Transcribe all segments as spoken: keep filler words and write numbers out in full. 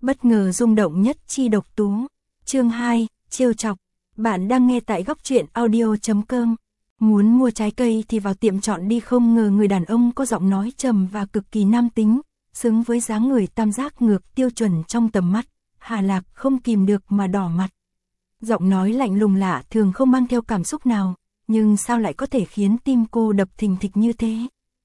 Bất ngờ rung động nhất chi độc tú. Chương hai, trêu chọc. Bạn đang nghe tại góc truyện audio chấm com. Muốn mua trái cây thì vào tiệm chọn đi, không ngờ người đàn ông có giọng nói trầm và cực kỳ nam tính, xứng với dáng người tam giác ngược tiêu chuẩn trong tầm mắt. Hà Lạc không kìm được mà đỏ mặt. Giọng nói lạnh lùng lạ thường không mang theo cảm xúc nào, nhưng sao lại có thể khiến tim cô đập thình thịch như thế?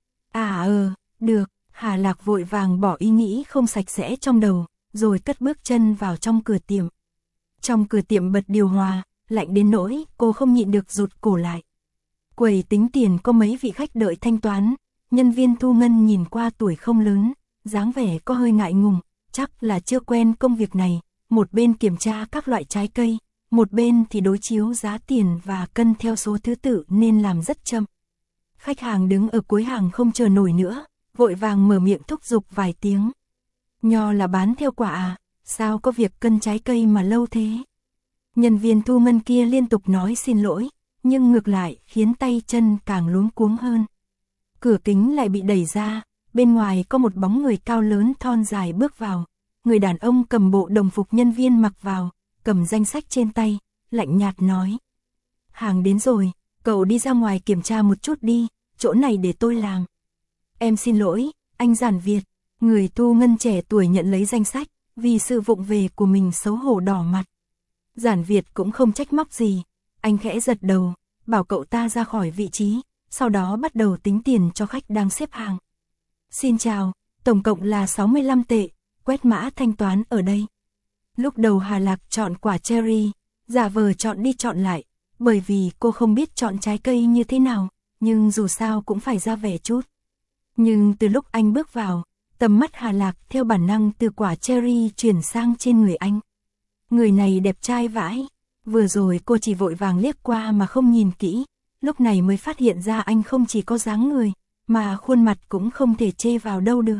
À ờ, được. Hà Lạc vội vàng bỏ ý nghĩ không sạch sẽ trong đầu, rồi cất bước chân vào trong cửa tiệm. Trong cửa tiệm bật điều hòa, lạnh đến nỗi cô không nhịn được rụt cổ lại. Quầy tính tiền có mấy vị khách đợi thanh toán, nhân viên thu ngân nhìn qua tuổi không lớn, dáng vẻ có hơi ngại ngùng, chắc là chưa quen công việc này, một bên kiểm tra các loại trái cây, một bên thì đối chiếu giá tiền và cân theo số thứ tự nên làm rất chậm. Khách hàng đứng ở cuối hàng không chờ nổi nữa, vội vàng mở miệng thúc giục vài tiếng. Nho là bán theo quả à, sao có việc cân trái cây mà lâu thế? Nhân viên thu ngân kia liên tục nói xin lỗi, nhưng ngược lại khiến tay chân càng luống cuống hơn. Cửa kính lại bị đẩy ra, bên ngoài có một bóng người cao lớn thon dài bước vào. Người đàn ông cầm bộ đồng phục nhân viên mặc vào, cầm danh sách trên tay, lạnh nhạt nói. Hàng đến rồi, cậu đi ra ngoài kiểm tra một chút đi, chỗ này để tôi làm. Em xin lỗi, anh Giản Việt. Người thu ngân trẻ tuổi nhận lấy danh sách, vì sự vụng về của mình xấu hổ đỏ mặt. Giản Việt cũng không trách móc gì, anh khẽ giật đầu, bảo cậu ta ra khỏi vị trí, sau đó bắt đầu tính tiền cho khách đang xếp hàng. Xin chào, tổng cộng là sáu mươi lăm tệ, quét mã thanh toán ở đây. Lúc đầu Hà Lạc chọn quả cherry, giả vờ chọn đi chọn lại, bởi vì cô không biết chọn trái cây như thế nào, nhưng dù sao cũng phải ra vẻ chút. Nhưng từ lúc anh bước vào, tầm mắt Hà Lạc theo bản năng từ quả cherry chuyển sang trên người anh. Người này đẹp trai vãi, vừa rồi cô chỉ vội vàng liếc qua mà không nhìn kỹ, lúc này mới phát hiện ra anh không chỉ có dáng người, mà khuôn mặt cũng không thể chê vào đâu được.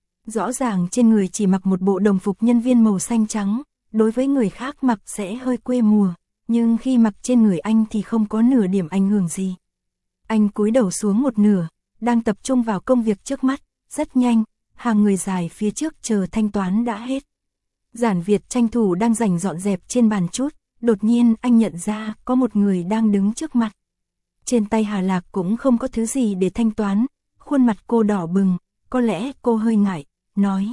Rõ ràng trên người chỉ mặc một bộ đồng phục nhân viên màu xanh trắng, đối với người khác mặc sẽ hơi quê mùa, nhưng khi mặc trên người anh thì không có nửa điểm ảnh hưởng gì. Anh cúi đầu xuống một nửa, đang tập trung vào công việc trước mắt, rất nhanh, hàng người dài phía trước chờ thanh toán đã hết. Giản Việt tranh thủ đang rảnh dọn dẹp trên bàn chút, đột nhiên anh nhận ra có một người đang đứng trước mặt. Trên tay Hà Lạc cũng không có thứ gì để thanh toán, khuôn mặt cô đỏ bừng, có lẽ cô hơi ngại, nói.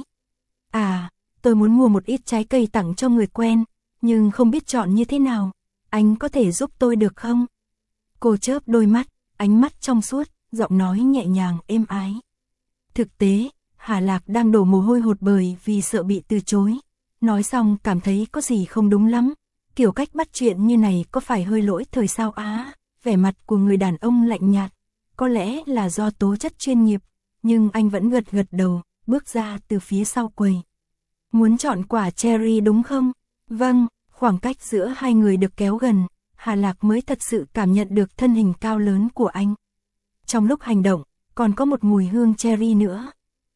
À, tôi muốn mua một ít trái cây tặng cho người quen, nhưng không biết chọn như thế nào, anh có thể giúp tôi được không? Cô chớp đôi mắt, ánh mắt trong suốt, giọng nói nhẹ nhàng êm ái. Thực tế, Hà Lạc đang đổ mồ hôi hột bởi vì sợ bị từ chối. Nói xong cảm thấy có gì không đúng lắm, kiểu cách bắt chuyện như này có phải hơi lỗi thời sao á? Vẻ mặt của người đàn ông lạnh nhạt, có lẽ là do tố chất chuyên nghiệp, nhưng anh vẫn gật gật đầu, bước ra từ phía sau quầy. Muốn chọn quả cherry đúng không? Vâng, khoảng cách giữa hai người được kéo gần, Hà Lạc mới thật sự cảm nhận được thân hình cao lớn của anh. Trong lúc hành động, còn có một mùi hương cherry nữa.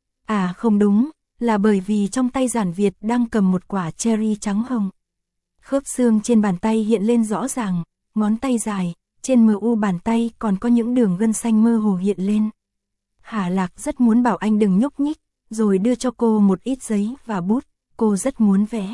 À không đúng, là bởi vì trong tay Giản Việt đang cầm một quả cherry trắng hồng. Khớp xương trên bàn tay hiện lên rõ ràng, ngón tay dài, trên mờ u bàn tay còn có những đường gân xanh mơ hồ hiện lên. Hà Lạc rất muốn bảo anh đừng nhúc nhích, rồi đưa cho cô một ít giấy và bút, cô rất muốn vẽ.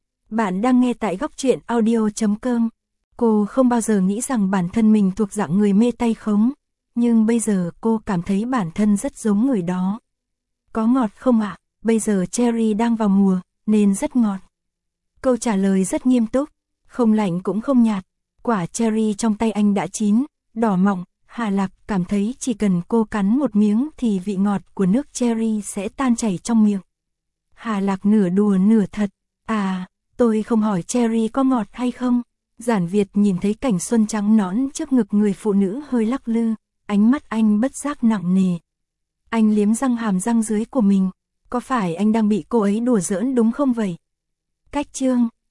Bạn đang nghe tại góc truyện audio chấm com. Cô không bao giờ nghĩ rằng bản thân mình thuộc dạng người mê tay khống, nhưng bây giờ cô cảm thấy bản thân rất giống người đó. Có ngọt không ạ? Bây giờ cherry đang vào mùa, nên rất ngọt. Câu trả lời rất nghiêm túc, không lạnh cũng không nhạt. Quả cherry trong tay anh đã chín, đỏ mọng, Hà Lạc cảm thấy chỉ cần cô cắn một miếng thì vị ngọt của nước cherry sẽ tan chảy trong miệng. Hà Lạc nửa đùa nửa thật, à, tôi không hỏi cherry có ngọt hay không. Giản Việt nhìn thấy cảnh xuân trắng nõn trước ngực người phụ nữ hơi lắc lư, ánh mắt anh bất giác nặng nề. Anh liếm răng hàm răng dưới của mình, có phải anh đang bị cô ấy đùa giỡn đúng không vậy? Cách chương